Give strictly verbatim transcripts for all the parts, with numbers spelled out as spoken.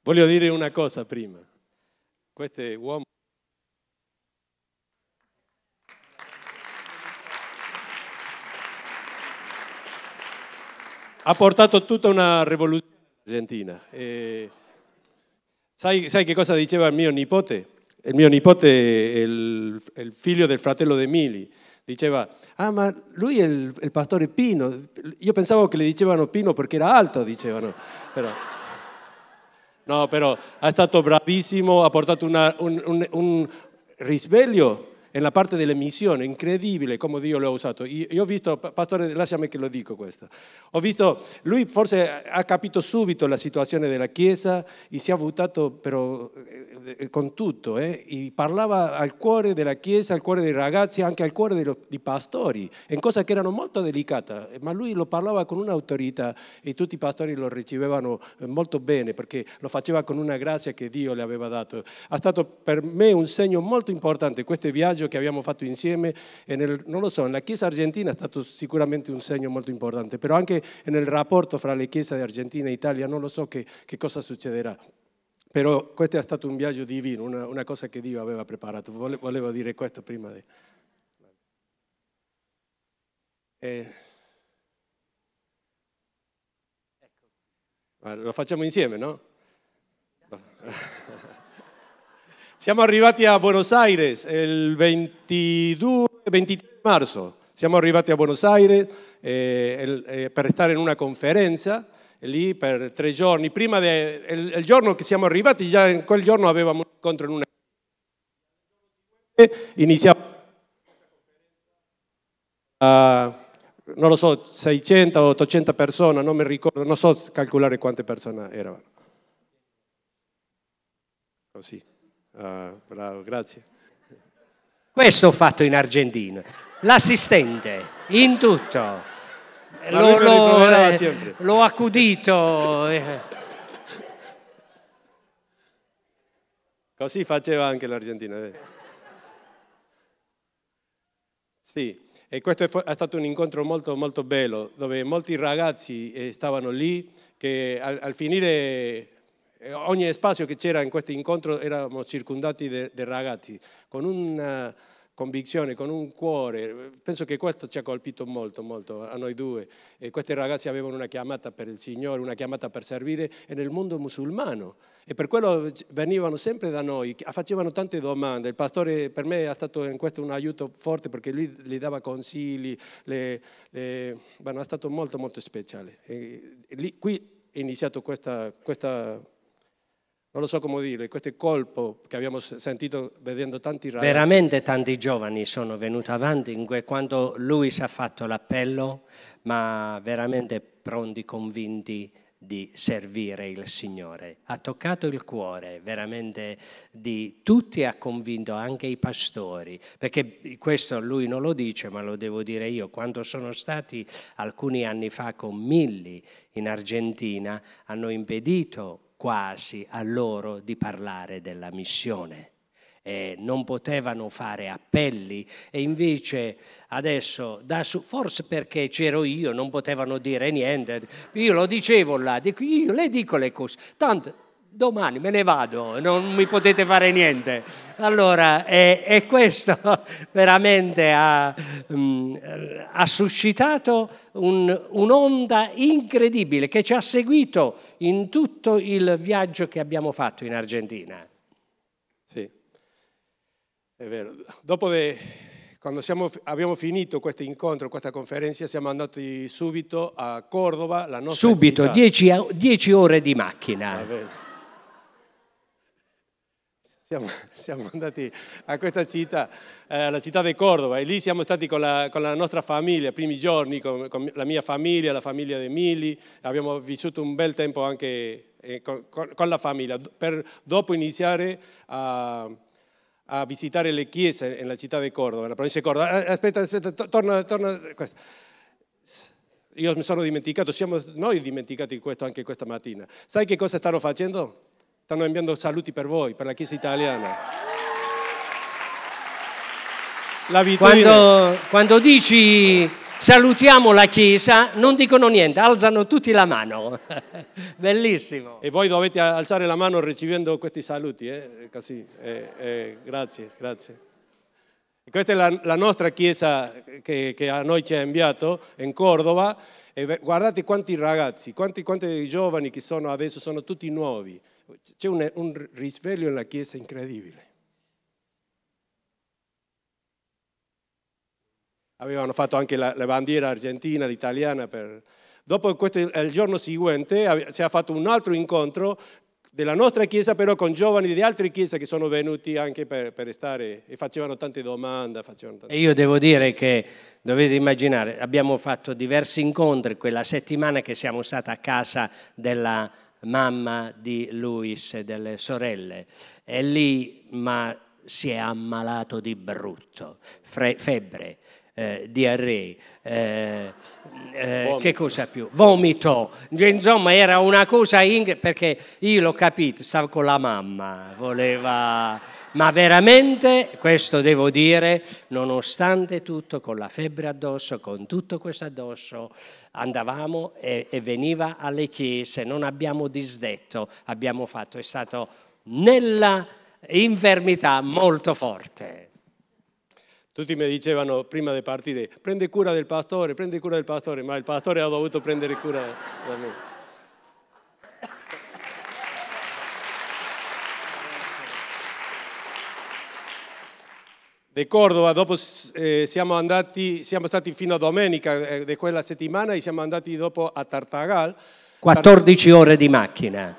Voglio dire una cosa prima. Questo uomo ha portato tutta una rivoluzione in Argentina. E sai, sai che cosa diceva il mio nipote? Il mio nipote è il, è il figlio del fratello di Mili. Diceva, ah ma lui è il, il pastore Pino. Io pensavo che le dicevano Pino perché era alto, dicevano. Però, no, però è stato bravissimo, ha portato una, un, un, un risveglio nella parte delle missioni, incredibile come Dio lo ha usato. Io, io ho visto, pastore, lasciami che lo dico questo, ho visto, lui forse ha capito subito la situazione della Chiesa e si è buttato però, eh, con tutto, eh, e parlava al cuore della Chiesa, al cuore dei ragazzi, anche al cuore dei, dei pastori, in cosa che erano molto delicata, ma lui lo parlava con un'autorità e tutti i pastori lo ricevevano molto bene perché lo faceva con una grazia che Dio le aveva dato. È stato per me un segno molto importante questo viaggio che abbiamo fatto insieme e nel, non lo so, nella Chiesa argentina è stato sicuramente un segno molto importante, però anche nel rapporto fra le Chiese di Argentina e Italia non lo so che, che cosa succederà, però questo è stato un viaggio divino, una, una cosa che Dio aveva preparato. Volevo, volevo dire questo prima di... Eh... Lo facciamo insieme, no? Siamo arrivati a Buenos Aires il ventidue ventitré marzo, siamo arrivati a Buenos Aires eh, eh, per stare in una conferenza lì per tre giorni. Prima del il giorno che siamo arrivati, già in quel giorno avevamo un incontro in una iniziamo a, non lo so, seicento ottocento persone, non mi ricordo, non so calcolare quante persone erano. Così. Ah, bravo, grazie. Questo ho fatto in Argentina, l'assistente, in tutto. L'ho, l'ho, eh, l'ho accudito. Così faceva anche l'Argentina. Eh. Sì, e questo è stato un incontro molto, molto bello, dove molti ragazzi stavano lì, che al, al finire... ogni spazio che c'era in questo incontro eravamo circondati dai ragazzi con una convinzione, con un cuore. Penso che questo ci ha colpito molto, molto a noi due. E questi ragazzi avevano una chiamata per il Signore, una chiamata per servire nel mondo musulmano e per quello venivano sempre da noi, facevano tante domande. Il pastore per me è stato in questo un aiuto forte perché lui gli dava consigli, le, le, bueno, è stato molto molto speciale. E lì, qui è iniziato questa... questa non lo so come dire, questo colpo che abbiamo sentito vedendo tanti ragazzi. Veramente tanti giovani sono venuti avanti in que- quando lui si è fatto l'appello, ma veramente pronti, convinti di servire il Signore. Ha toccato il cuore veramente di tutti e ha convinto anche i pastori, perché questo lui non lo dice, ma lo devo dire io. Quando sono stati alcuni anni fa con Milli in Argentina, hanno impedito quasi a loro di parlare della missione. Eh, non potevano fare appelli e invece adesso, da su, forse perché c'ero io, non potevano dire niente. Io lo dicevo là, dico, io le dico le cose, tanto domani me ne vado, non mi potete fare niente. Allora, e, e questo veramente ha, mh, ha suscitato un, un'onda incredibile che ci ha seguito in tutto il viaggio che abbiamo fatto in Argentina. Sì, è vero. Dopo de, quando siamo, abbiamo finito questo incontro, questa conferenza, siamo andati subito a Cordova, la nostra subito, città. Dieci, dieci ore di macchina. Va bene. Siamo, siamo andati a questa città, eh, la città di Cordova, e lì siamo stati con la, con la nostra famiglia, i primi giorni, con, con la mia famiglia, la famiglia di Mili. Abbiamo vissuto un bel tempo anche eh, con, con la famiglia, per dopo iniziare a, a visitare le chiese nella città di Cordova, nella provincia di Cordova. Aspetta, aspetta, torna, torna. Questa. Io mi sono dimenticato, siamo noi dimenticati questo anche questa mattina. Sai che cosa stanno facendo? Stanno inviando saluti per voi, per la Chiesa italiana. Quando, quando dici salutiamo la Chiesa, non dicono niente, alzano tutti la mano. Bellissimo. E voi dovete alzare la mano ricevendo questi saluti, eh? Così, eh, eh, grazie, grazie. Questa è la, la nostra chiesa che, che a noi ci ha inviato in Cordova, e guardate quanti ragazzi, quanti, quanti giovani che sono adesso, sono tutti nuovi. C'è un, un risveglio nella chiesa incredibile. Avevano fatto anche la, la bandiera argentina, l'italiana. Per... Dopo questo, il giorno seguente si è fatto un altro incontro della nostra chiesa, però con giovani di altre chiese che sono venuti anche per, per stare e facevano tante domande. Facevano tante... E io devo dire che, dovete immaginare, abbiamo fatto diversi incontri quella settimana che siamo stati a casa della mamma di Luis e delle sorelle, e lì ma si è ammalato di brutto, Fre- febbre. Eh, diarrea, eh, eh, che cosa più? Vomito, insomma era una cosa in... perché io l'ho capito, stavo con la mamma, voleva, ma veramente, questo devo dire, nonostante tutto, con la febbre addosso, con tutto questo addosso, andavamo e, e veniva alle chiese, non abbiamo disdetto, abbiamo fatto, è stato nella infermità molto forte. Tutti mi dicevano prima di partire, prende cura del pastore, prende cura del pastore, ma il pastore ha dovuto prendere cura da me. Di Cordova, dopo eh, siamo andati, siamo stati fino a domenica eh, di quella settimana e siamo andati dopo a Tartagal. quattordici ore di macchina.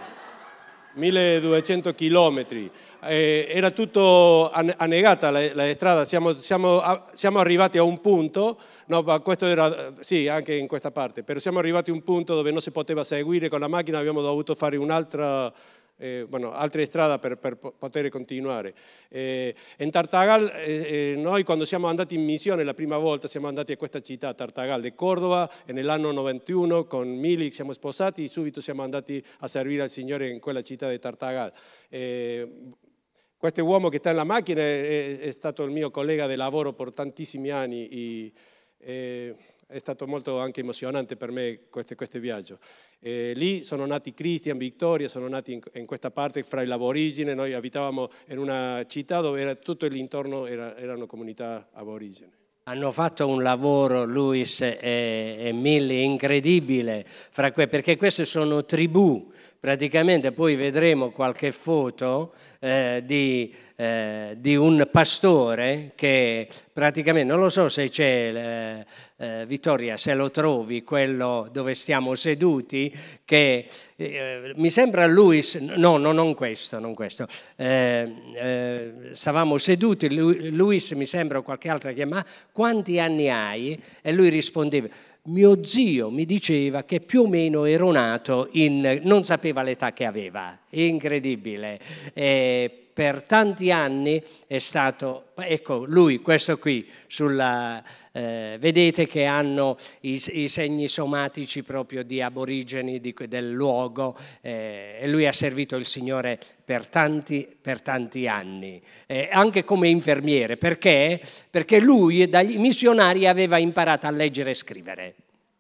milleduecento chilometri. Eh, era tutto annegata la, la strada, siamo, siamo, siamo arrivati a un punto, no, ma questo era, sì, anche in questa parte, però siamo arrivati a un punto dove non si poteva seguire con la macchina, abbiamo dovuto fare un'altra, eh, bueno, altre strade per, per poter continuare. Eh, in Tartagal, eh, noi quando siamo andati in missione la prima volta, siamo andati a questa città, Tartagal di Cordova, e nell'anno novantuno con Mili siamo sposati e subito siamo andati a servire al Signore in quella città di Tartagal. Eh, Questo uomo che sta nella macchina è, è stato il mio collega di lavoro per tantissimi anni e, e è stato molto anche emozionante per me questo, questo viaggio. E lì sono nati Cristian, Vittoria, sono nati in, in questa parte fra i aborigeni, noi abitavamo in una città dove era, tutto l'intorno era, erano comunità aborigene. Hanno fatto un lavoro, Luis e, e Millie, incredibile, fra que- perché queste sono tribù. Praticamente poi vedremo qualche foto eh, di, eh, di un pastore che praticamente, non lo so se c'è, eh, eh, Vittoria, se lo trovi, quello dove stiamo seduti, che eh, mi sembra Luis, no, no, non questo, non questo, eh, eh, stavamo seduti, Luis mi sembra qualche altra chiama, quanti anni hai? E lui rispondeva, mio zio mi diceva che più o meno ero nato in... non sapeva l'età che aveva, incredibile. E per tanti anni è stato, ecco lui, questo qui, sulla, eh, vedete che hanno i, i segni somatici proprio di aborigeni di, del luogo, eh, e lui ha servito il Signore per tanti, per tanti anni, eh, anche come infermiere, perché? Perché lui dagli missionari aveva imparato a leggere e scrivere.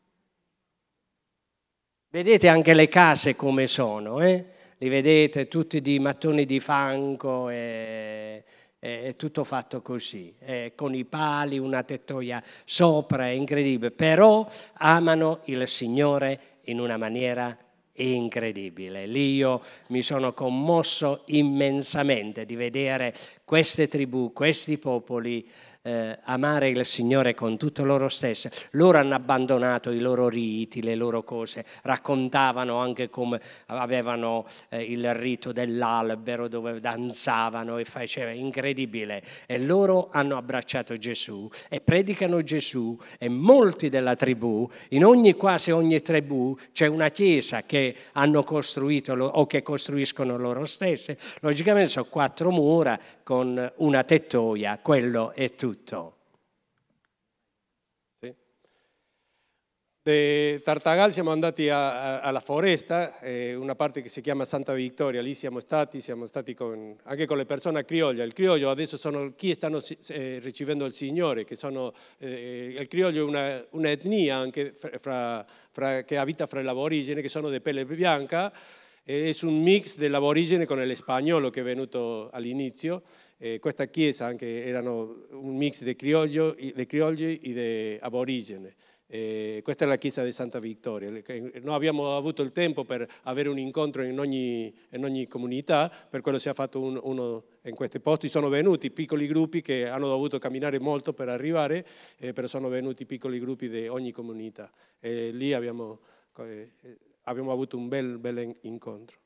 Vedete anche le case come sono, eh? Li vedete tutti di mattoni di fango, e, e, è tutto fatto così, eh, con i pali, una tettoia sopra, è incredibile, però amano il Signore in una maniera incredibile. Lì io mi sono commosso immensamente di vedere queste tribù, questi popoli eh, amare il Signore con tutto loro stesso. Loro hanno abbandonato i loro riti, le loro cose, raccontavano anche come avevano eh, il rito dell'albero dove danzavano e facevano, incredibile, e loro hanno abbracciato Gesù e predicano Gesù, e molti della tribù, in ogni quasi ogni tribù c'è una chiesa che hanno costruito o che costruiscono loro stesse, logicamente sono quattro mura con una tettoia, quello è tutto. Sì. Da Tartagal siamo andati a, a, alla foresta, eh, una parte che si chiama Santa Vittoria, lì siamo stati, siamo stati con, anche con le persone criolla. Il crioglio adesso sono chi stanno eh, ricevendo il Signore, che sono, eh, il crioglio è una, un'etnia anche fra, fra, che abita fra l'aborigene, che sono di pelle bianca, eh, è un mix dell'aborigene con il spagnolo che è venuto all'inizio. Eh, questa chiesa anche erano un mix di criollo, di criolli e di aborigene. Eh, questa è la chiesa di Santa Vittoria. Noi abbiamo avuto il tempo per avere un incontro in ogni, in ogni comunità, per quello si è fatto un, uno in questi posti. Sono venuti piccoli gruppi che hanno dovuto camminare molto per arrivare, eh, però sono venuti piccoli gruppi di ogni comunità. E lì abbiamo, eh, abbiamo avuto un bel, bel incontro.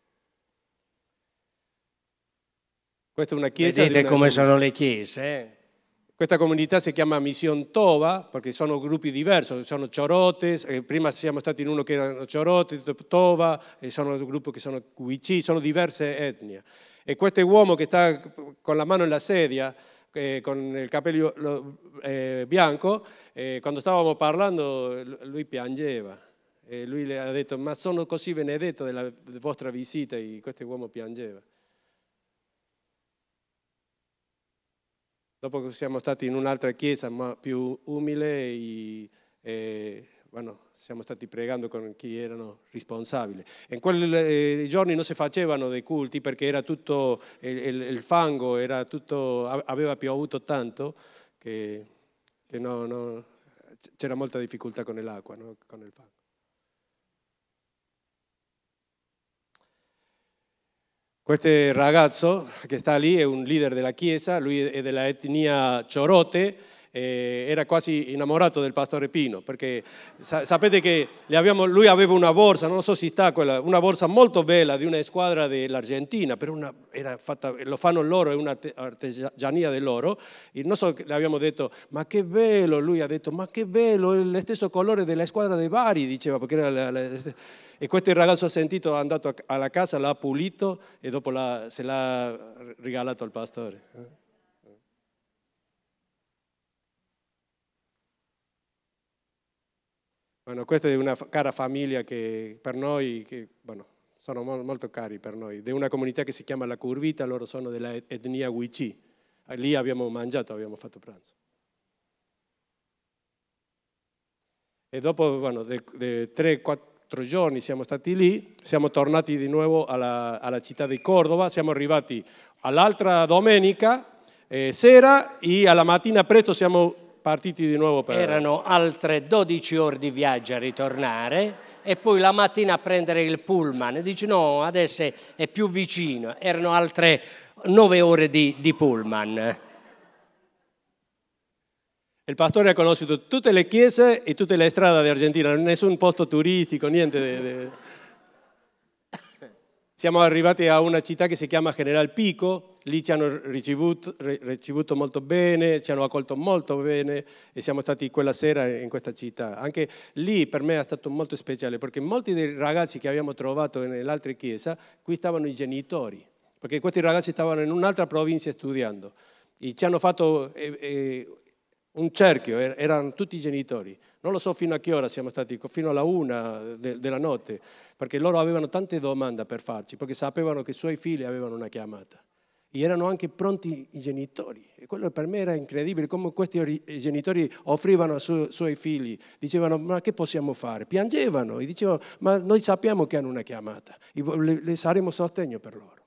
Questa è una chiesa. Vedete una come comunità. Sono le chiese, eh? Questa comunità si chiama Mission Tova, perché sono gruppi diversi, sono Chorotes, eh, prima siamo stati in uno che erano Chorotes, Tova, e sono gruppi che sono Huichí, sono diverse etnie. E questo uomo che sta con la mano nella sedia, eh, con il capello eh, bianco, eh, quando stavamo parlando lui piangeva. E lui le ha detto, ma sono così benedetto della vostra visita, e questo uomo piangeva. Dopo che siamo stati in un'altra chiesa ma più umile e, e bueno, siamo stati pregando con chi erano responsabili. In quei giorni non si facevano dei culti perché era tutto, il, il fango era tutto, aveva piovuto tanto che, che no, no, c'era molta difficoltà con l'acqua, no? Con il fango. Questo ragazzo che sta lì è un leader della chiesa, lui è della etnia Chorote, eh, era quasi innamorato del pastore Pino, perché sa- sapete che abbiamo, lui aveva una borsa, non so se sta quella, una borsa molto bella di una squadra dell'Argentina, però una, era fatta, lo fanno loro, è un'artigiania di loro, e non so, le abbiamo detto, ma che bello, lui ha detto, ma che bello, è lo stesso colore della squadra dei Bari, diceva, perché era la, la, e questo ragazzo ha sentito, è andato alla casa, l'ha pulito e dopo l'ha, se l'ha regalato al pastore. Bueno, questa è una cara famiglia che per noi, che, bueno, sono molto cari per noi, di una comunità che si chiama La Curvita, loro sono dell'etnia Huichí. Lì abbiamo mangiato, abbiamo fatto pranzo. E dopo, bueno, tre quattro giorni siamo stati lì, siamo tornati di nuovo alla, alla città di Cordova, siamo arrivati all'altra domenica eh, sera e alla mattina presto siamo partiti di nuovo per... Erano altre dodici ore di viaggio a ritornare e poi la mattina a prendere il pullman. Dici no, adesso è più vicino. Erano altre nove ore di, di pullman. Il pastore ha conosciuto tutte le chiese e tutte le strade d'Argentina, nessun posto turistico, niente. De, de. Siamo arrivati a una città che si chiama General Pico, lì ci hanno ricevuto, ricevuto molto bene, ci hanno accolto molto bene e siamo stati quella sera in questa città. Anche lì per me è stato molto speciale perché molti dei ragazzi che abbiamo trovato nell'altra chiesa, qui stavano i genitori, perché questi ragazzi stavano in un'altra provincia studiando e ci hanno fatto... Eh, eh, un cerchio, erano tutti i genitori. Non lo so fino a che ora siamo stati, fino alla una de, della notte, perché loro avevano tante domande per farci, perché sapevano che i suoi figli avevano una chiamata. E erano anche pronti i genitori. E quello per me era incredibile, come questi genitori offrivano ai su, suoi figli, dicevano, ma che possiamo fare? Piangevano e dicevano, ma noi sappiamo che hanno una chiamata, e le, le saremo sostegno per loro.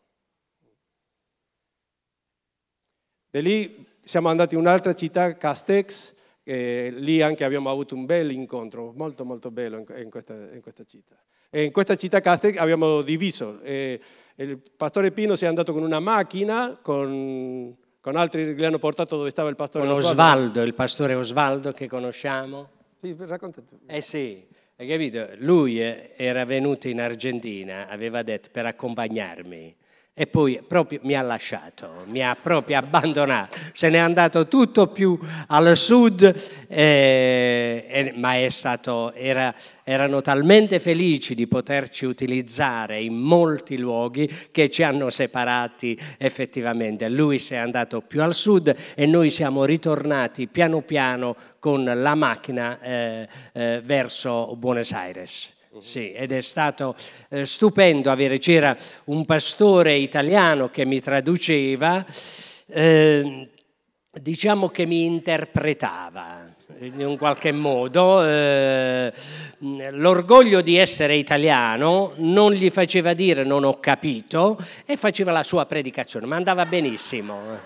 Da lì siamo andati in un'altra città, Castex, e lì anche abbiamo avuto un bel incontro, molto molto bello in questa, in questa città. E in questa città Castex abbiamo diviso, e il pastore Pino si è andato con una macchina, con, con altri che l'hanno portato dove stava il pastore con Osvaldo. Osvaldo, il pastore Osvaldo che conosciamo. Sì, racconta tu. Eh sì, hai capito? Lui era venuto in Argentina, aveva detto per accompagnarmi. E poi proprio mi ha lasciato, mi ha proprio abbandonato, se n'è andato tutto più al sud, eh, eh, ma è stato, era, erano talmente felici di poterci utilizzare in molti luoghi che ci hanno separati effettivamente. Lui si è andato più al sud e noi siamo ritornati piano piano con la macchina eh, eh, verso Buenos Aires. Sì, ed è stato eh, stupendo avere, c'era un pastore italiano che mi traduceva, eh, diciamo che mi interpretava in un qualche modo, eh, l'orgoglio di essere italiano non gli faceva dire non ho capito e faceva la sua predicazione, ma andava benissimo.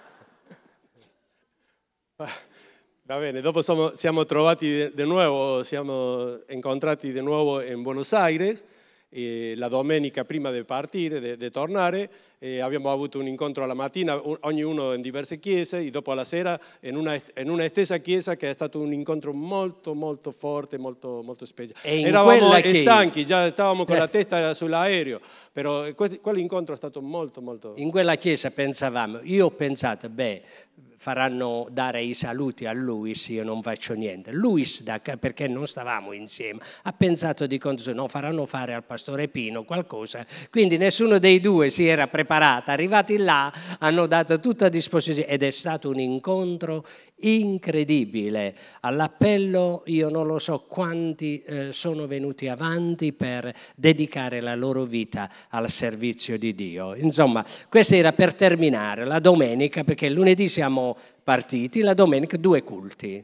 Va bene, dopo siamo, siamo trovati di nuovo, siamo incontrati di nuovo in Buenos Aires, e la domenica prima di partire, di tornare, e abbiamo avuto un incontro alla mattina, ognuno in diverse chiese, e dopo alla sera in una, in una stessa chiesa, che è stato un incontro molto molto forte, molto, molto speciale. Eravamo stanchi, già stavamo con la testa sull'aereo, però quell'incontro è stato molto molto... In quella chiesa pensavamo, io ho pensato, beh, faranno dare i saluti a Luis, io non faccio niente. Luis, da, perché non stavamo insieme, ha pensato di conto, no, faranno fare al pastore Pino qualcosa, quindi nessuno dei due si era preparato. Arrivati là hanno dato tutta a disposizione ed è stato un incontro incredibile. All'appello io non lo so quanti eh, sono venuti avanti per dedicare la loro vita al servizio di Dio. Insomma, questo era per terminare la domenica, perché lunedì siamo partiti, la domenica due culti.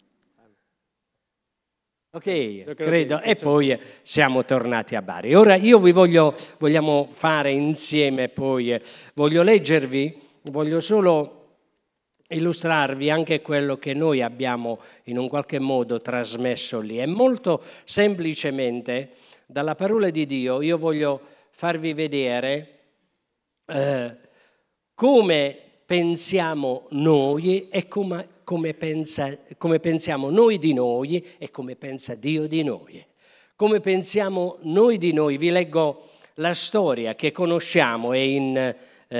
Ok, credo, e poi siamo tornati a Bari. Ora io vi voglio, vogliamo fare insieme, poi voglio leggervi, voglio solo illustrarvi anche quello che noi abbiamo in un qualche modo trasmesso lì. E molto semplicemente, dalla parola di Dio, io voglio farvi vedere eh, come pensiamo noi e come, come, pensa, come pensiamo noi di noi e come pensa Dio di noi. Come pensiamo noi di noi, vi leggo la storia che conosciamo, è in eh,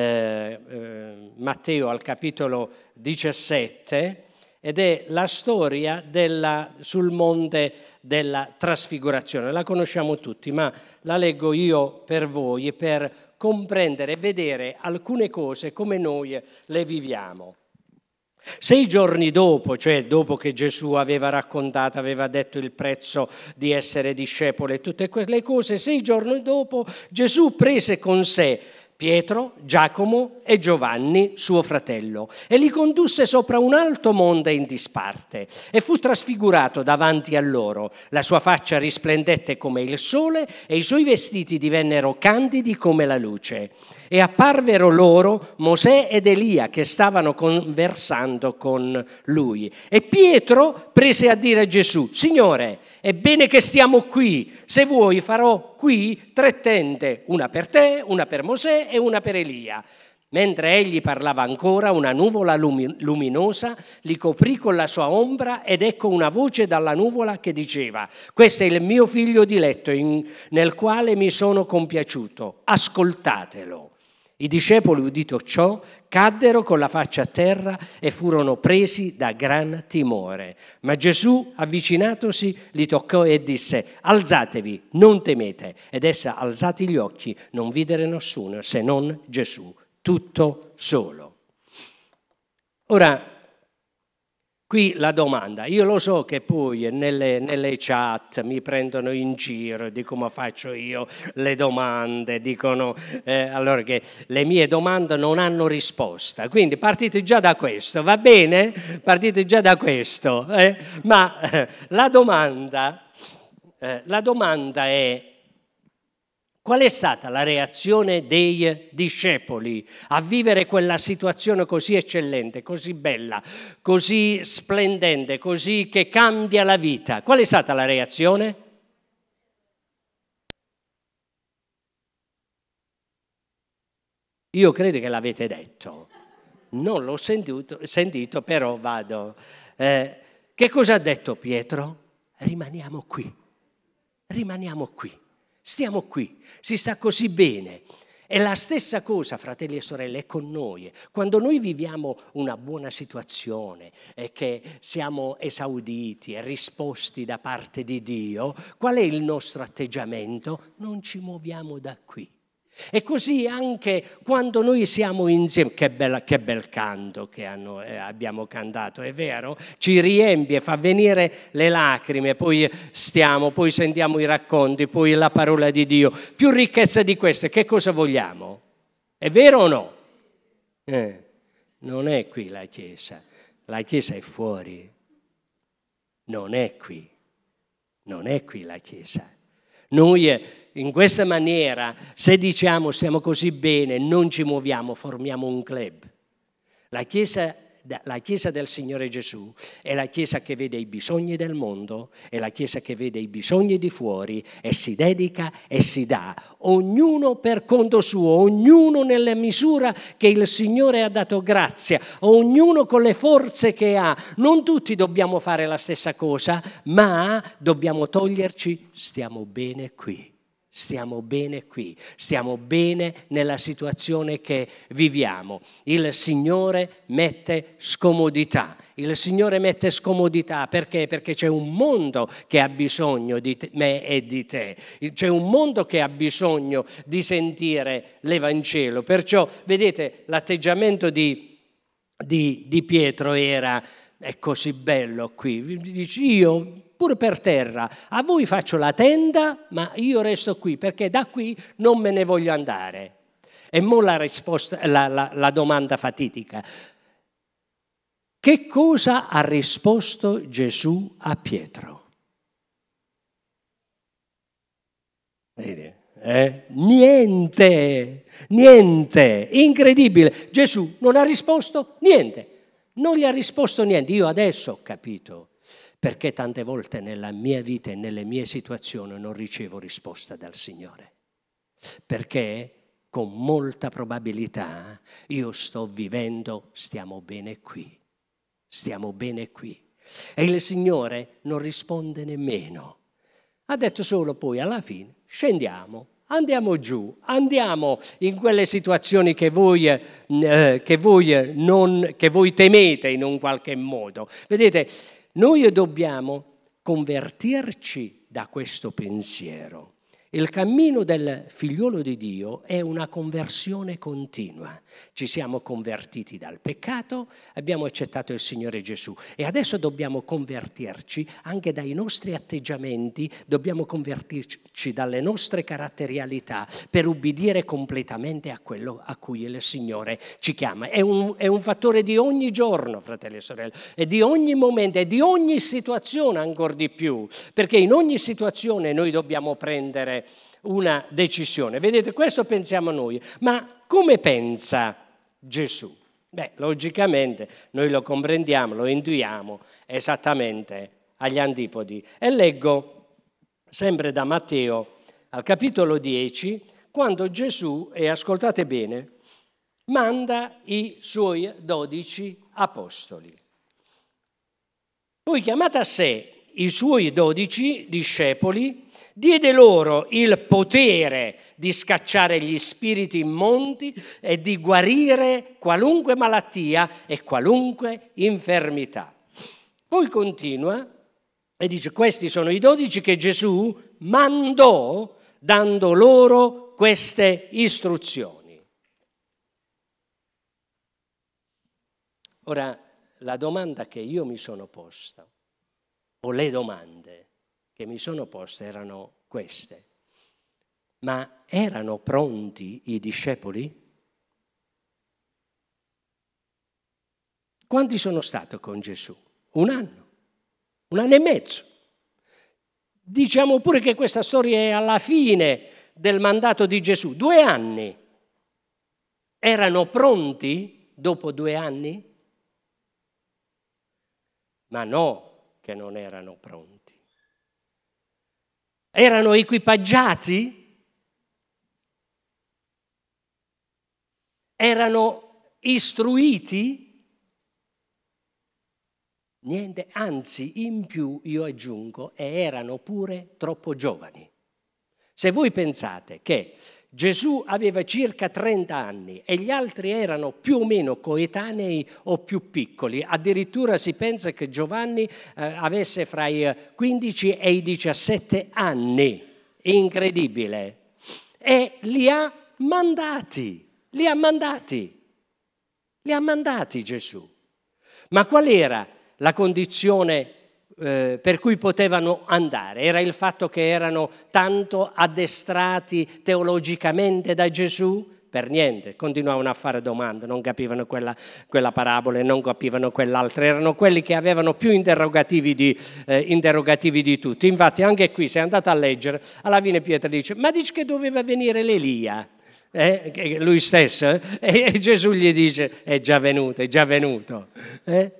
eh, Matteo al capitolo diciassette, ed è la storia della, sul monte della trasfigurazione. La conosciamo tutti, ma la leggo io per voi per comprendere e vedere alcune cose come noi le viviamo. Sei giorni dopo, cioè dopo che Gesù aveva raccontato, aveva detto il prezzo di essere discepolo e tutte quelle cose, sei giorni dopo Gesù prese con sé Pietro, Giacomo e Giovanni, suo fratello, e li condusse sopra un alto monte in disparte e fu trasfigurato davanti a loro. La sua faccia risplendette come il sole e i suoi vestiti divennero candidi come la luce. E apparvero loro Mosè ed Elia che stavano conversando con lui. E Pietro prese a dire a Gesù: Signore, è bene che stiamo qui. Se vuoi farò qui tre tende, una per te, una per Mosè e una per Elia. Mentre egli parlava ancora, una nuvola luminosa li coprì con la sua ombra ed ecco una voce dalla nuvola che diceva: questo è il mio figlio diletto in, nel quale mi sono compiaciuto, ascoltatelo. I discepoli, udito ciò, caddero con la faccia a terra e furono presi da gran timore. Ma Gesù, avvicinatosi, li toccò e disse: alzatevi, non temete. Ed essa, alzati gli occhi, non videro nessuno se non Gesù, tutto solo. Ora, qui la domanda, io lo so che poi nelle, nelle chat mi prendono in giro di come faccio io le domande, dicono eh, allora che le mie domande non hanno risposta, quindi partite già da questo, va bene? Partite già da questo, eh? ma eh, la domanda, eh, la domanda è: qual è stata la reazione dei discepoli a vivere quella situazione così eccellente, così bella, così splendente, così che cambia la vita? Qual è stata la reazione? Io credo che l'avete detto. Non l'ho sentito, sentito però vado. Eh, che cosa ha detto Pietro? Rimaniamo qui, rimaniamo qui. Stiamo qui, si sta così bene. È la stessa cosa, fratelli e sorelle, è con noi. Quando noi viviamo una buona situazione e che siamo esauditi e risposti da parte di Dio, qual è il nostro atteggiamento? Non ci muoviamo da qui. E così anche quando noi siamo insieme, che, bella, che bel canto che hanno, eh, abbiamo cantato, è vero? Ci riempie, fa venire le lacrime, poi stiamo, poi sentiamo i racconti, poi la parola di Dio. Più ricchezza di queste, che cosa vogliamo? È vero o no? Eh, non è qui la Chiesa, la Chiesa è fuori, non è qui, non è qui la Chiesa. Noi in questa maniera, se diciamo stiamo così bene, non ci muoviamo, formiamo un club. La Chiesa, la Chiesa del Signore Gesù è la Chiesa che vede i bisogni del mondo, è la Chiesa che vede i bisogni di fuori e si dedica e si dà, ognuno per conto suo, ognuno nella misura che il Signore ha dato grazia, ognuno con le forze che ha. Non tutti dobbiamo fare la stessa cosa, ma dobbiamo toglierci, stiamo bene qui. Stiamo bene qui, stiamo bene nella situazione che viviamo. Il Signore mette scomodità. Il Signore mette scomodità perché? Perché c'è un mondo che ha bisogno di te, me e di te. C'è un mondo che ha bisogno di sentire l'Evangelo. Perciò, vedete, l'atteggiamento di, di, di Pietro era: è così bello qui. Dici, io pure per terra, a voi faccio la tenda, ma io resto qui, perché da qui non me ne voglio andare. E mo la risposta, la, la, la domanda fatidica. Che cosa ha risposto Gesù a Pietro? Vedi? Eh? Niente, niente, incredibile. Gesù non ha risposto niente, non gli ha risposto niente. Io adesso ho capito perché tante volte nella mia vita e nelle mie situazioni non ricevo risposta dal Signore. Perché con molta probabilità io sto vivendo, stiamo bene qui, stiamo bene qui. E il Signore non risponde nemmeno. Ha detto solo poi alla fine, scendiamo, andiamo giù, andiamo in quelle situazioni che voi, eh, che voi, non, che voi temete in un qualche modo. Vedete, noi dobbiamo convertirci da questo pensiero. Il cammino del figliolo di Dio è una conversione continua. Ci siamo convertiti dal peccato, abbiamo accettato il Signore Gesù e adesso dobbiamo convertirci anche dai nostri atteggiamenti, dobbiamo convertirci dalle nostre caratterialità per ubbidire completamente a quello a cui il Signore ci chiama. È un, è un fattore di ogni giorno, fratelli e sorelle, e di ogni momento e di ogni situazione ancora di più, perché in ogni situazione noi dobbiamo prendere una decisione. Vedete, questo pensiamo noi, ma come pensa Gesù? Beh, logicamente noi lo comprendiamo, lo intuiamo esattamente agli antipodi. E leggo sempre da Matteo al capitolo dieci, quando Gesù, e ascoltate bene, manda i suoi dodici apostoli. Poi chiamati a sé i suoi dodici discepoli, diede loro il potere di scacciare gli spiriti immondi e di guarire qualunque malattia e qualunque infermità. Poi continua e dice: questi sono i dodici che Gesù mandò dando loro queste istruzioni. Ora, la domanda che io mi sono posta, o le domande che mi sono poste erano queste. Ma erano pronti i discepoli? Quanti sono stati con Gesù? Un anno, un anno e mezzo. Diciamo pure che questa storia è alla fine del mandato di Gesù. Due anni. Erano pronti dopo due anni? Ma no, che non erano pronti. Erano equipaggiati? Erano istruiti? Niente, anzi, in più io aggiungo, e erano pure troppo giovani. Se voi pensate che Gesù aveva circa trenta anni e gli altri erano più o meno coetanei o più piccoli. Addirittura si pensa che Giovanni eh, avesse fra i quindici e i diciassette anni. Incredibile. E li ha mandati, li ha mandati, li ha mandati Gesù. Ma qual era la condizione eh, per cui potevano andare? Era il fatto che erano tanto addestrati teologicamente da Gesù? Per niente, continuavano a fare domande, non capivano quella, quella parabola e non capivano quell'altra, erano quelli che avevano più interrogativi di, eh, interrogativi di tutti. Infatti anche qui, se andate a leggere, alla fine Pietro dice, ma dici che doveva venire l'Elia? Eh, lui stesso, eh? E Gesù gli dice, è già venuto, è già venuto. Eh?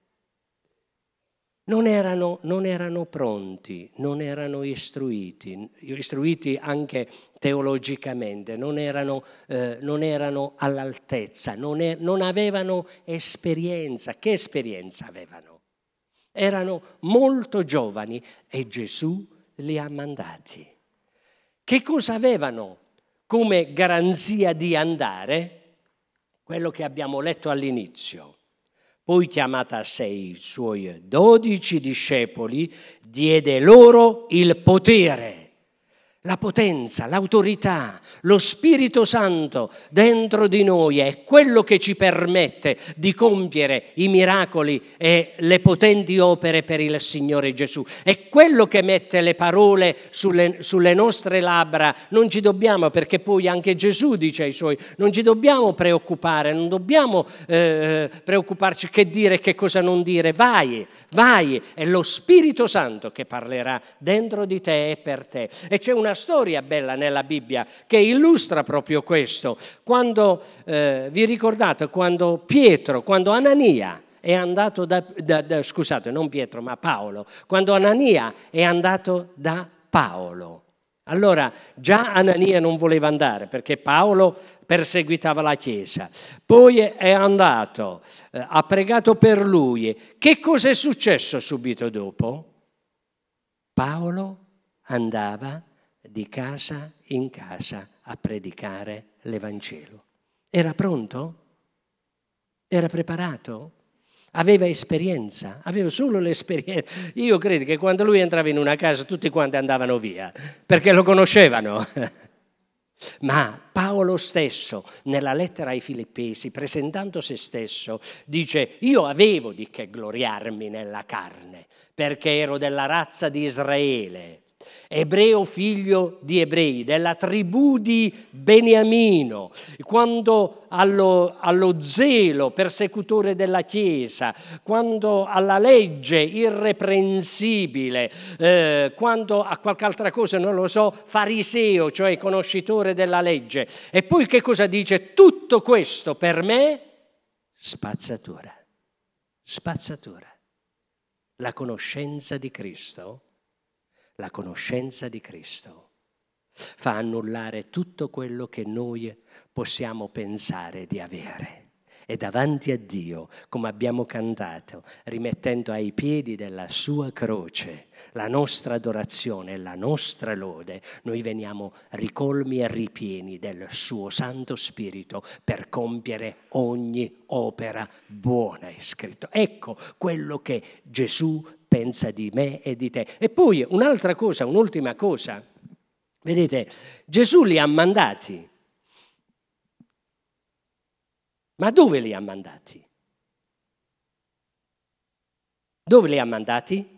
Non erano, non erano pronti, non erano istruiti, istruiti anche teologicamente, non erano, eh, non erano all'altezza, non, è, non avevano esperienza. Che esperienza avevano? Erano molto giovani e Gesù li ha mandati. Che cosa avevano come garanzia di andare? Quello che abbiamo letto all'inizio. Poi chiamata a sé i suoi dodici discepoli, diede loro il potere, la potenza, l'autorità, lo Spirito Santo dentro di noi è quello che ci permette di compiere i miracoli e le potenti opere per il Signore Gesù. È quello che mette le parole sulle, sulle nostre labbra. Non ci dobbiamo, perché poi anche Gesù dice ai Suoi, non ci dobbiamo preoccupare, non dobbiamo eh, preoccuparci che dire e che cosa non dire. Vai, vai, è lo Spirito Santo che parlerà dentro di te e per te. E c'è una storia bella nella Bibbia che illustra proprio questo. Quando, eh, vi ricordate, quando Pietro, quando Anania è andato da, da, da, scusate, non Pietro ma Paolo, quando Anania è andato da Paolo. Allora già Anania non voleva andare perché Paolo perseguitava la Chiesa. Poi è andato, eh, ha pregato per lui. Che cosa è successo subito dopo? Paolo andava di casa in casa a predicare l'Evangelo. Era pronto? Era preparato? Aveva esperienza? Aveva solo l'esperienza. Io credo che quando lui entrava in una casa tutti quanti andavano via, perché lo conoscevano. Ma Paolo stesso, nella lettera ai Filippesi, presentando se stesso, dice: io avevo di che gloriarmi nella carne, perché ero della razza di Israele, ebreo figlio di ebrei, della tribù di Beniamino, quando allo, allo zelo persecutore della Chiesa, quando alla legge irreprensibile, eh, quando a qualche altra cosa, non lo so, fariseo, cioè conoscitore della legge. E poi che cosa dice? Tutto questo per me, spazzatura, spazzatura. La conoscenza di Cristo, la conoscenza di Cristo fa annullare tutto quello che noi possiamo pensare di avere. E davanti a Dio, come abbiamo cantato, rimettendo ai piedi della sua croce la nostra adorazione e la nostra lode, noi veniamo ricolmi e ripieni del suo Santo Spirito per compiere ogni opera buona, è scritto. Ecco quello che Gesù pensa di me e di te. E poi un'altra cosa, un'ultima cosa. Vedete, Gesù li ha mandati. Ma dove li ha mandati? Dove li ha mandati?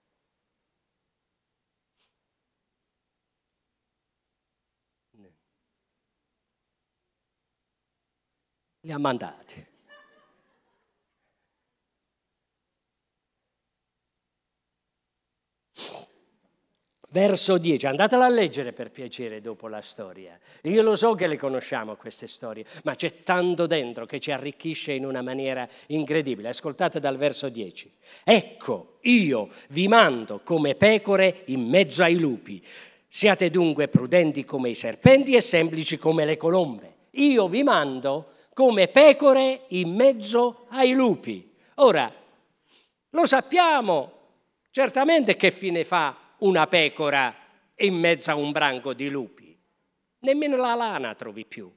Li ha mandati. Verso dieci, andatela a leggere per piacere dopo la storia. Io lo so che le conosciamo queste storie, ma c'è tanto dentro che ci arricchisce in una maniera incredibile. Ascoltate dal verso dieci. Ecco, io vi mando come pecore in mezzo ai lupi. Siate dunque prudenti come i serpenti e semplici come le colombe. Io vi mando come pecore in mezzo ai lupi. Ora, lo sappiamo certamente che fine fa una pecora in mezzo a un branco di lupi. nemmeno la lana trovi più.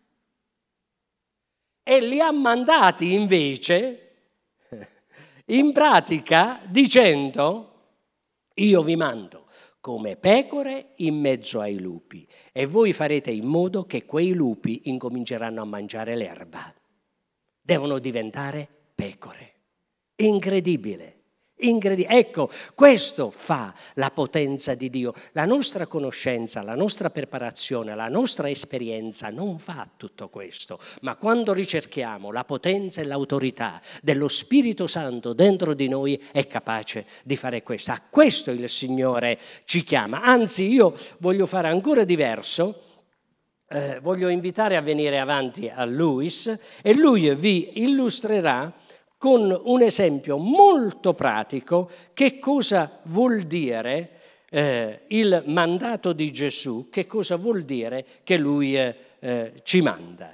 E li ha mandati invece, in pratica, dicendo: io vi mando come pecore in mezzo ai lupi e voi farete in modo che quei lupi incominceranno a mangiare l'erba. Devono diventare pecore. Incredibile. Incredibile. Ecco, questo fa la potenza di Dio. La nostra conoscenza, la nostra preparazione, la nostra esperienza non fa tutto questo, ma quando ricerchiamo la potenza e l'autorità dello Spirito Santo dentro di noi è capace di fare questo. A questo il Signore ci chiama. Anzi, io voglio fare ancora diverso. Eh, voglio invitare a venire avanti a Luis e lui vi illustrerà con un esempio molto pratico che cosa vuol dire eh, il mandato di Gesù, che cosa vuol dire che lui eh, eh, ci manda.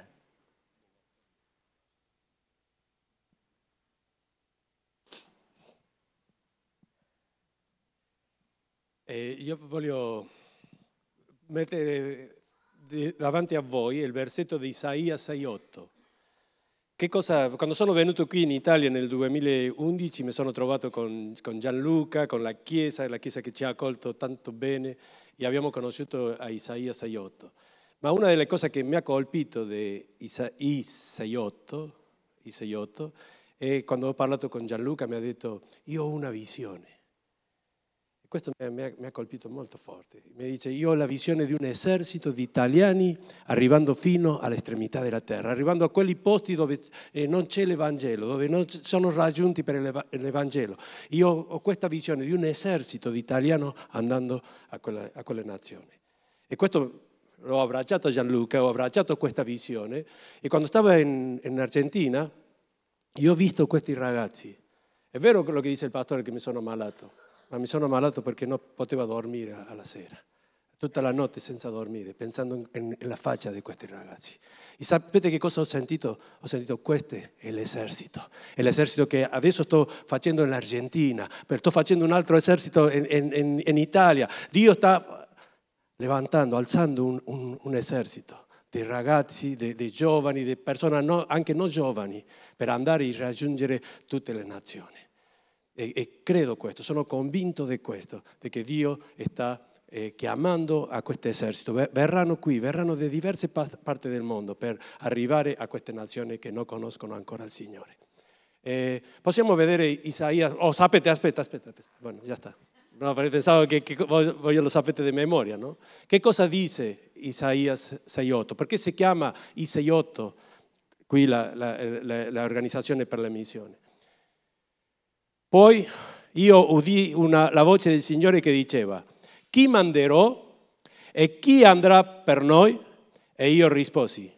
Eh, io voglio mettere davanti a voi il versetto di Isaia sei otto. Che cosa, quando sono venuto qui in Italia nel duemilaundici mi sono trovato con, con Gianluca, con la Chiesa, la Chiesa che ci ha accolto tanto bene e abbiamo conosciuto a Isaia sei otto. Ma una delle cose che mi ha colpito di Isaia sei otto è quando ho parlato con Gianluca mi ha detto: io ho una visione. Questo mi ha, mi ha colpito molto forte. Mi dice: io ho la visione di un esercito di italiani arrivando fino all'estremità della terra, arrivando a quelli posti dove eh, non c'è l'Evangelo, dove non sono raggiunti per l'Evangelo. Io ho questa visione di un esercito di italiano andando a, quella, a quelle nazioni. E questo l'ho abbracciato Gianluca, ho abbracciato questa visione. E quando stavo in, in Argentina, io ho visto questi ragazzi. È vero quello che dice il pastore che mi sono ammalato. Ma mi sono ammalato perché non potevo dormire alla sera, tutta la notte senza dormire, pensando nella faccia di questi ragazzi. E sapete che cosa ho sentito? Ho sentito: questo è l'esercito, è l'esercito che adesso sto facendo in Argentina, sto facendo un altro esercito in, in, in Italia. Dio sta levantando, alzando un, un, un esercito dei ragazzi, dei, dei giovani, di persone no, anche non giovani, per andare a raggiungere tutte le nazioni. E, e credo questo, sono convinto di questo, di che Dio sta eh, chiamando a questo esercito. Verranno qui, verranno da diverse parti del mondo per arrivare a queste nazioni che non conoscono ancora il Signore. Eh, possiamo vedere Isaia, oh sapete, aspetta, aspetta, aspetta. Bueno, già sta. No, pensavo che, che voi lo sapete di memoria, no? Che cosa dice Isaia sei otto? Perché si chiama I sei otto qui la, la, la, l'organizzazione per la missione? Poi io udì una, la voce del Signore che diceva: chi manderò e chi andrà per noi? E io risposi: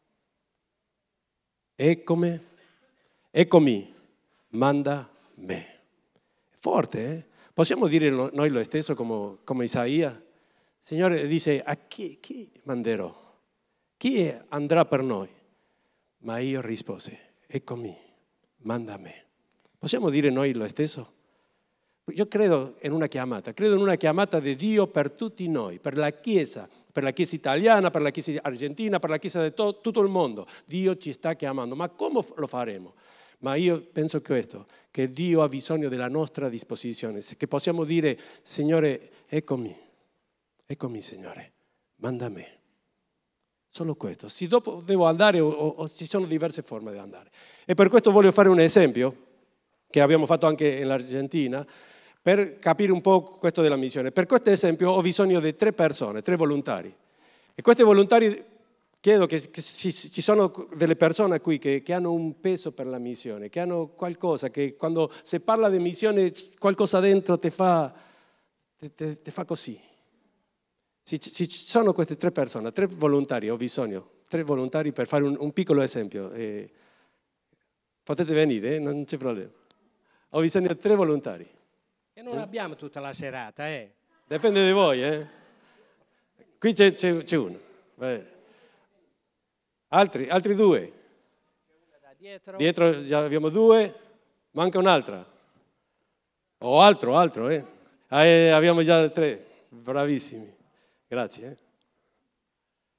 eccomi, eccomi, manda me. Forte, eh? Possiamo dire noi lo stesso come, come Isaia? Il Signore dice: a chi, chi manderò? Chi andrà per noi? Ma io risposi: eccomi, manda me. Possiamo dire noi lo stesso? Io credo in una chiamata, credo in una chiamata di Dio per tutti noi, per la Chiesa, per la Chiesa italiana, per la Chiesa argentina, per la Chiesa di to- tutto il mondo. Dio ci sta chiamando, ma come lo faremo? Ma io penso questo, che Dio ha bisogno della nostra disposizione, che possiamo dire: Signore, eccomi, eccomi Signore, manda me. Solo questo. Se dopo devo andare o, o, o ci sono diverse forme di andare. E per questo voglio fare un esempio che abbiamo fatto anche in Argentina, per capire un po' questo della missione. Per questo esempio ho bisogno di tre persone, tre volontari. E questi volontari, chiedo che, che ci, ci sono delle persone qui che, che hanno un peso per la missione, che hanno qualcosa, che quando si parla di missione qualcosa dentro ti fa, ti, ti, ti fa così. Ci, ci sono queste tre persone, tre volontari, ho bisogno, tre volontari per fare un, un piccolo esempio. Eh, potete venire, eh? Non c'è problema. Ho bisogno di tre volontari. E non eh? abbiamo tutta la serata, eh? Dipende da voi, eh? Qui c'è, c'è, c'è uno. Beh. Altri, altri due. Dietro. Dietro già abbiamo due, manca un'altra. O altro, altro, eh? eh abbiamo già tre, bravissimi. Grazie. Eh?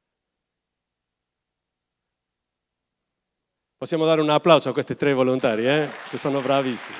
Possiamo dare un applauso a questi tre volontari, eh? Che sono bravissimi.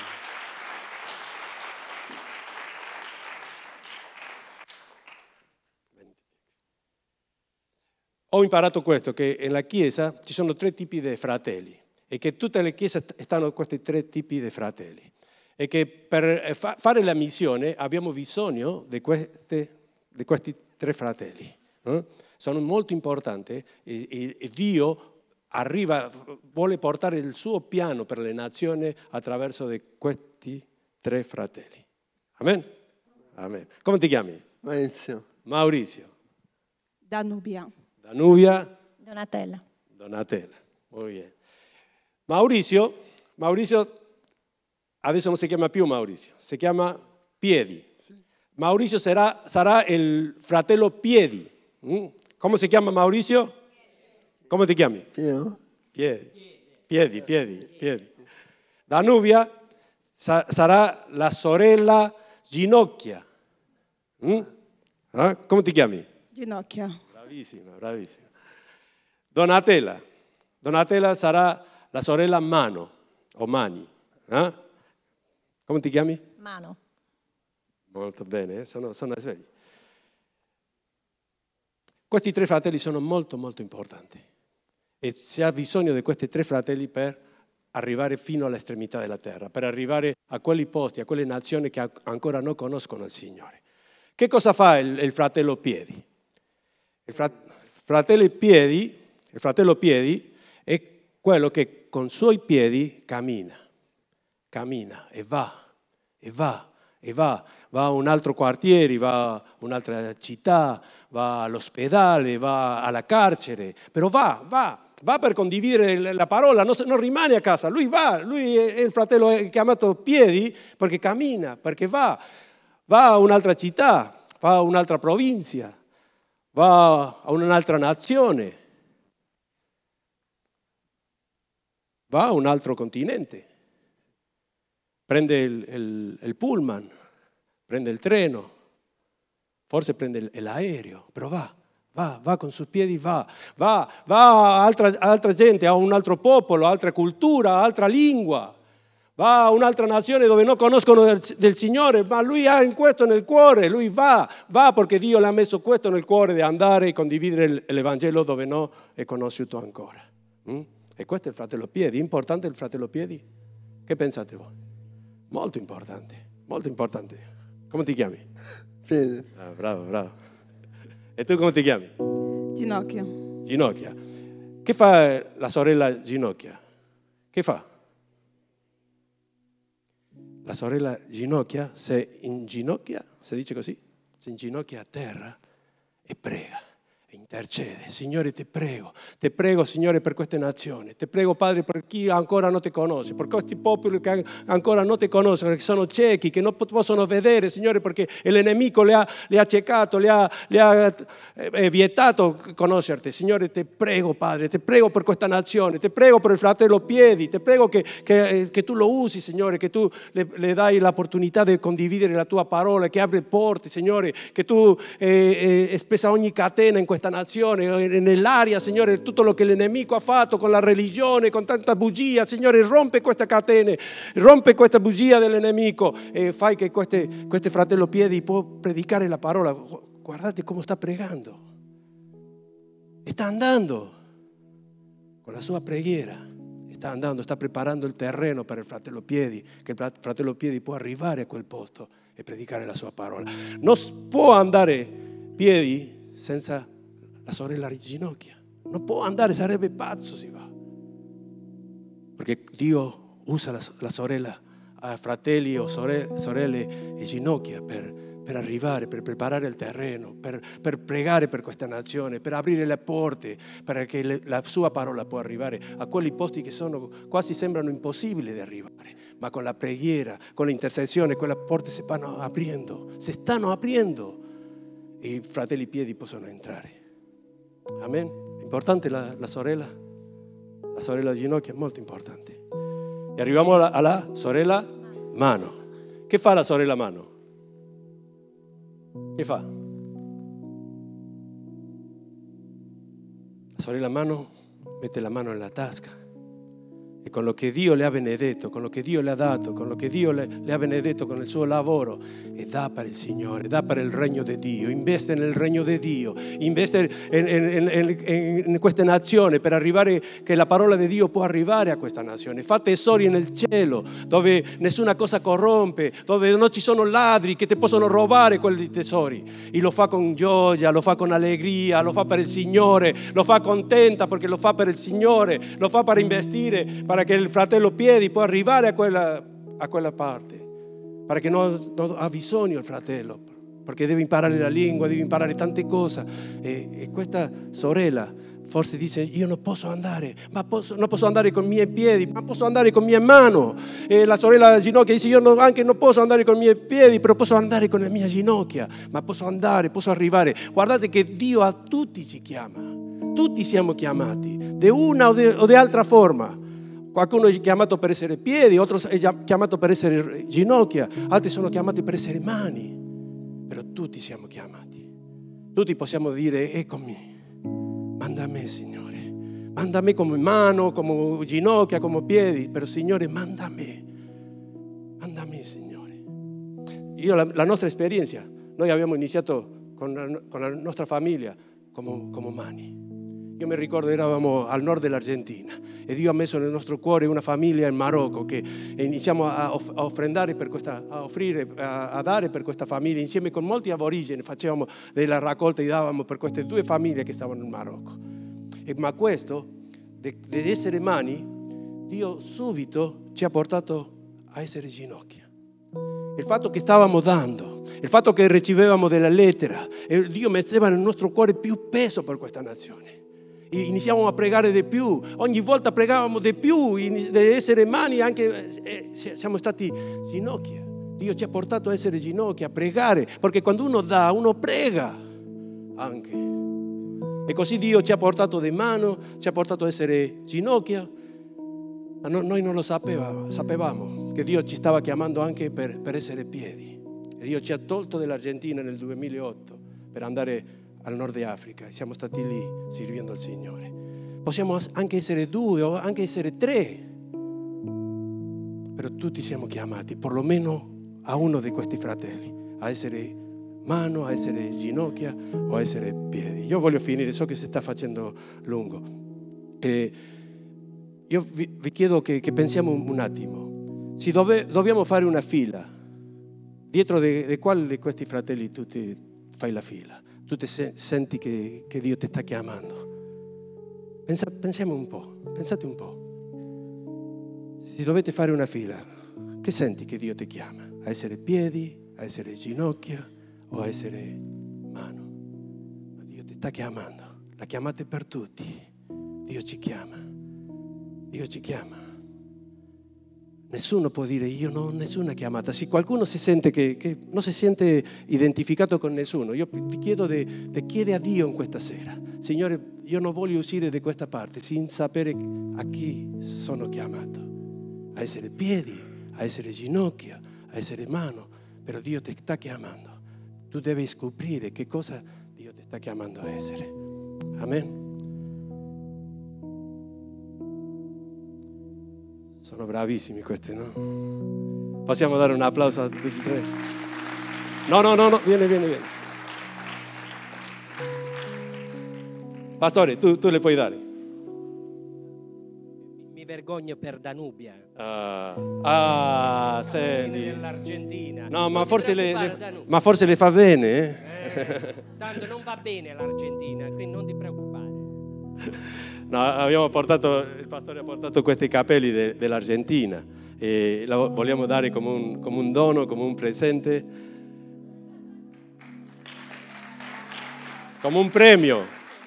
Ho imparato questo, che nella Chiesa ci sono tre tipi di fratelli e che tutte le chiese stanno questi tre tipi di fratelli e che per fa- fare la missione abbiamo bisogno di, queste, di questi tre fratelli. Eh? Sono molto importanti e, e, e Dio arriva, vuole portare il suo piano per le nazioni attraverso di questi tre fratelli. Amen? Amen. Come ti chiami? Maurizio. Maurizio. Danubia. Danubia. Donatella. Donatella. Muy bien. Maurizio, Maurizio adesso non si chiama più Maurizio, si chiama Piedi. Maurizio sarà, sarà il fratello Piedi. Mm? Come si chiama Maurizio? Come ti chiami? Pio? Piedi. Piedi, piedi, piedi. Danubia sa- sarà la sorella Ginocchia. Mm? Eh? Come ti chiami? Ginocchia. Bravissima, bravissima. Donatella. Donatella sarà la sorella Mano o Mani. Eh? Come ti chiami? Mano. Molto bene, eh? sono, sono svegli. Questi tre fratelli sono molto molto importanti e si ha bisogno di questi tre fratelli per arrivare fino all'estremità della terra, per arrivare a quelli posti, a quelle nazioni che ancora non conoscono il Signore. Che cosa fa il, il fratello Piedi? Il fra, fratello Piedi, il fratello Piedi è quello che con i suoi piedi cammina, cammina e va, e va, e va, va a un altro quartiere, va a un'altra città, va all'ospedale, va alla carcere, però va, va, va per condividere la parola, non, non rimane a casa, lui va, lui è il fratello chiamato Piedi perché cammina, perché va, va a un'altra città, va a un'altra provincia, va a un'altra nazione, va a un altro continente, prende il, il, il pullman, prende il treno, forse prende l'aereo, però va, va, va con i suoi piedi, va, va, va a altra, altra gente, a un altro popolo, altra cultura, altra lingua, va a un'altra nazione dove non conoscono del, del Signore, ma lui ha in questo nel cuore, lui va, va perché Dio le ha messo questo nel cuore di andare e condividere l'Evangelo dove non è conosciuto ancora. Mm? E questo è il fratello Piedi. Importante il fratello Piedi? Che pensate voi? Molto importante, molto importante. Come ti chiami? Piedi. Ah, bravo, bravo. E tu come ti chiami? Ginocchia. Ginocchia. Che fa la sorella Ginocchia? Che fa? La sorella Ginocchia si inginocchia, si dice così? Si inginocchia a terra e prega. Intercede, Signore ti prego, ti prego Signore per queste nazioni, ti prego Padre per chi ancora non ti conosce, per questi popoli che ancora non ti conoscono, che sono ciechi, che non possono vedere Signore perché il nemico li ha, li ha ciecato, li ha, li ha eh, vietato conoscerti. Signore ti prego Padre, ti prego per questa nazione, ti prego per il fratello Piedi, ti prego che, che, che tu lo usi Signore, che tu le, le dai l'opportunità di condividere la tua parola, che apri porte Signore, che tu eh, eh, spessa ogni catena in questa nazione, nell'aria, Signore, tutto lo che il nemico ha fatto con la religione, con tanta bugia, Signore, rompe queste catene, rompe questa bugia del nemico e fai che queste, queste fratello Piedi può predicare la parola. Guardate come sta pregando e sta andando con la sua preghiera, sta andando, sta preparando il terreno per il fratello Piedi, che il fratello Piedi può arrivare a quel posto e predicare la sua parola. Non può andare Piedi senza la sorella Ginocchia, non può andare, sarebbe pazzo si va, perché Dio usa la, la sorella, eh, fratelli o sorelle, sorelle e Ginocchia per, per arrivare, per preparare il terreno, per, per pregare per questa nazione, per aprire le porte, perché le, la sua parola può arrivare a quelli posti che sono quasi sembrano impossibili di arrivare, ma con la preghiera, con l'intercessione, quelle porte si stanno aprendo, si stanno aprendo e i fratelli Piedi possono entrare. Amen. Importante la, la sorella, la sorella Ginocchia è molto importante. E arriviamo alla, alla sorella Mano. Che fa la sorella Mano? Che fa? La sorella Mano mette la mano nella tasca, e con lo che Dio le ha benedetto, con lo che Dio le ha dato, con lo che Dio le, le ha benedetto con il suo lavoro, e dà per il Signore, dà per il regno di Dio, investe nel regno di Dio, investe in, in, in, in queste nazioni per arrivare, che la parola di Dio può arrivare a questa nazione. Fa tesori nel cielo dove nessuna cosa corrompe, dove non ci sono ladri che ti possono rubare quei tesori, e lo fa con gioia, lo fa con allegria, lo fa per il Signore, lo fa contenta perché lo fa per il Signore, lo fa per investire, per che il fratello Piedi può arrivare a quella, a quella parte, perché non, non ha bisogno il fratello, perché deve imparare la lingua, deve imparare tante cose, e, e questa sorella forse dice: io non posso andare, ma posso, non posso andare con i miei piedi, ma posso andare con mie mani. E la sorella ginocchia dice: io non, anche non posso andare con i miei piedi, però posso andare con le mie ginocchia, ma posso andare, posso arrivare. Guardate che Dio a tutti ci chiama, tutti siamo chiamati, di una o di altra forma. Qualcuno è chiamato per essere piedi, altro è chiamato per essere ginocchia, altri sono chiamati per essere mani, però tutti siamo chiamati. Tutti possiamo dire: eccomi, manda a me, Signore, manda a me come mano, come ginocchia, come piedi, però Signore manda a me, manda a me, Signore. Io la, la nostra esperienza, noi abbiamo iniziato con la, con la nostra famiglia come, come mani. Io mi ricordo, eravamo al nord dell'Argentina e Dio ha messo nel nostro cuore una famiglia in Marocco che iniziamo a, off- a offrendare per questa, a offrire, a, a dare per questa famiglia. Insieme con molti aborigeni facevamo della raccolta e davamo per queste due famiglie che stavano in Marocco. E, ma questo, di essere mani, Dio subito ci ha portato a essere ginocchia. Il fatto che stavamo dando, il fatto che ricevevamo della lettera, e Dio metteva nel nostro cuore più peso per questa nazione. Iniziamo a pregare di più, ogni volta pregavamo di più, di essere mani, anche eh, siamo stati ginocchia. Dio ci ha portato a essere ginocchia, a pregare, perché quando uno dà, uno prega anche. E così Dio ci ha portato di mano, ci ha portato a essere ginocchia, ma no, noi non lo sapevamo, sapevamo che Dio ci stava chiamando anche per, per essere piedi. E Dio ci ha tolto dall'Argentina nel duemilaotto per andare al nord di Africa, e siamo stati lì servindo il Signore. Possiamo anche essere due o anche essere tre, però tutti siamo chiamati, perlomeno a uno di questi fratelli, a essere mano, a essere ginocchia o a essere piedi. Io voglio finire, so che si sta facendo lungo. E io vi, vi chiedo che, che pensiamo un attimo. Se dove, dobbiamo fare una fila, dietro di, di quale di questi fratelli tu ti fai la fila? Tu ti senti che, che Dio ti sta chiamando. Pensa, pensiamo un po', pensate un po'. Se dovete fare una fila, che senti che Dio ti chiama? A essere piedi, a essere ginocchia o a essere mano? Ma Dio ti sta chiamando. La chiamate per tutti. Dio ci chiama. Dio ci chiama. Nessuno può dire: io non ho nessuna chiamata. Se qualcuno si sente che, che non si sente identificato con nessuno, io vi chiedo di chiedere a Dio in questa sera: Signore, io non voglio uscire da questa parte senza sapere a chi sono chiamato, a essere piedi, a essere ginocchia, a essere mano, però Dio ti sta chiamando. Tu devi scoprire che cosa Dio ti sta chiamando a essere. Amen. Sono bravissimi questi, no? Possiamo dare un applauso a tutti e tre? No, no, no, no, vieni, vieni, vieni. Pastore, tu, tu le puoi dare. Mi vergogno per Danubia. Ah, ah senti. Dell'Argentina. No, ma forse, le, le, Danubia. ma forse le fa bene, eh? eh? Tanto non va bene l'Argentina, quindi non ti preoccupare. No, abbiamo portato, il pastore ha portato questi capelli de, dell'Argentina e lo vogliamo dare come un, come un dono, come un presente, come un premio.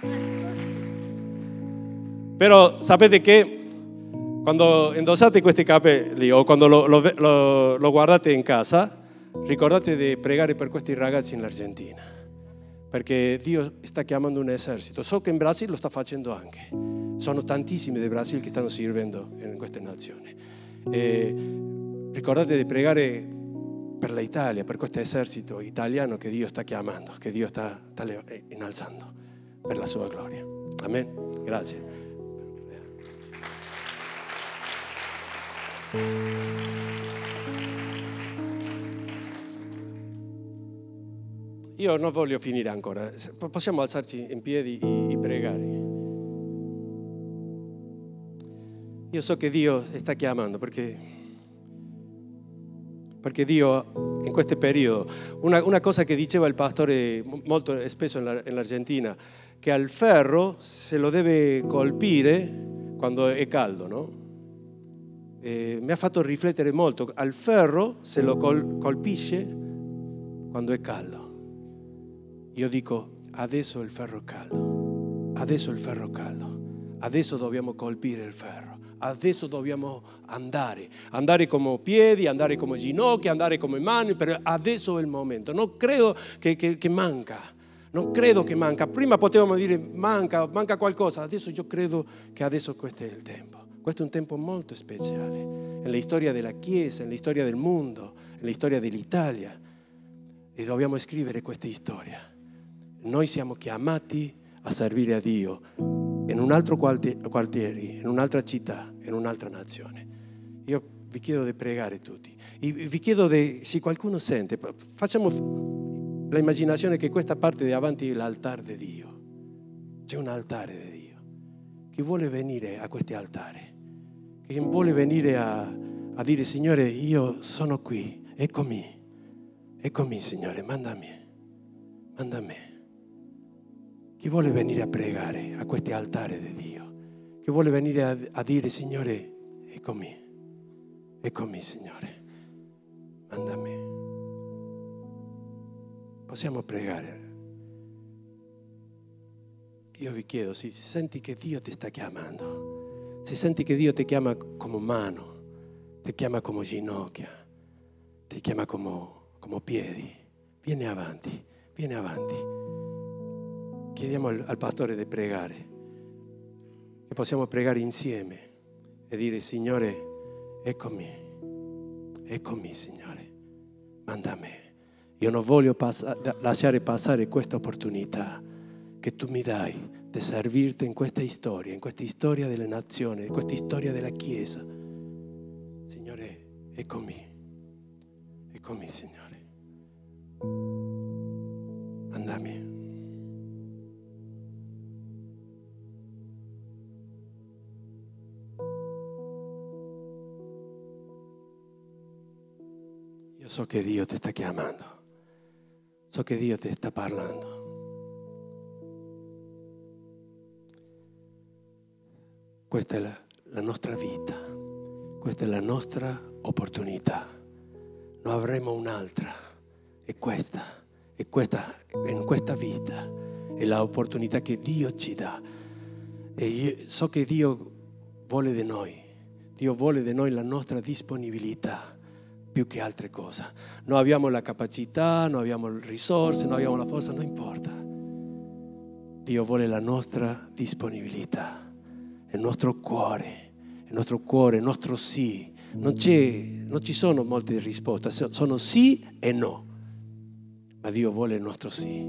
Però sapete che quando indossate questi capelli o quando lo, lo, lo, lo guardate in casa, ricordate di pregare per questi ragazzi in Argentina, perché Dio sta chiamando un esercito. So che in Brasile lo sta facendo anche. Sono tantissimi del Brasile che stanno servendo in queste nazioni. E ricordate di pregare per l'Italia, per questo esercito italiano che Dio sta chiamando, che Dio sta, sta innalzando per la sua gloria. Amen. Grazie. Io non voglio finire ancora, possiamo alzarci in piedi e, e pregare. Io so che Dio sta chiamando, perché, perché Dio in questo periodo, una, una cosa che diceva il pastore molto spesso in, in Argentina, che al ferro se lo deve colpire quando è caldo, no? E mi ha fatto riflettere molto, al ferro se lo col, colpisce quando è caldo. Io dico, adesso il ferro è caldo, adesso il ferro è caldo, adesso dobbiamo colpire il ferro, adesso dobbiamo andare, andare come piedi, andare come ginocchia, andare come mani, perché adesso è il momento. Non credo che, che, che manca, non credo che manca. Prima potevamo dire manca, manca qualcosa, adesso io credo che adesso questo è il tempo. Questo è un tempo molto speciale, nella storia della Chiesa, nella storia del mondo, nella storia dell'Italia, e dobbiamo scrivere questa storia. Noi siamo chiamati a servire a Dio in un altro quartiere, in un'altra città, in un'altra nazione. Io vi chiedo di pregare tutti. E vi chiedo di, se qualcuno sente, facciamo l'immaginazione che questa parte di avanti è l'altare di Dio. C'è un altare di Dio. Chi vuole venire a questo altare? Chi vuole venire a, a dire, Signore, io sono qui, eccomi, eccomi Signore, mandami, mandami. Chi vuole venire a pregare a questo altare di Dio? Chi vuole venire a, a dire, Signore, eccomi, eccomi Signore, mandami. Possiamo pregare. Io vi chiedo, se senti che Dio ti sta chiamando, se senti che Dio ti chiama come mano, ti chiama come ginocchia, ti chiama come, come piedi, vieni avanti, vieni avanti. Chiediamo al, al pastore di pregare, che possiamo pregare insieme e dire, Signore, eccomi, eccomi Signore, manda me. Io non voglio pass- lasciare passare questa opportunità che tu mi dai di servirti in questa storia, in questa storia delle nazioni, in questa storia della Chiesa. Signore, eccomi, eccomi Signore, mandami. Io so che Dio ti sta chiamando, so che Dio ti sta parlando. Questa è la, la nostra vita, questa è la nostra opportunità. Non avremo un'altra, è questa, è questa, in questa vita è l'opportunità che Dio ci dà. E io so che Dio vuole di noi, Dio vuole di noi la nostra disponibilità più che altre cose. Non abbiamo la capacità, non abbiamo le risorse, non abbiamo la forza, non importa. Dio vuole la nostra disponibilità. Il nostro cuore, il nostro cuore, il nostro sì. Non, c'è, non ci sono molte risposte, sono sì e no. Ma Dio vuole il nostro sì.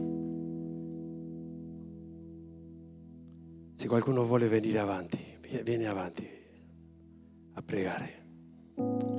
Se qualcuno vuole venire avanti, vieni avanti a pregare.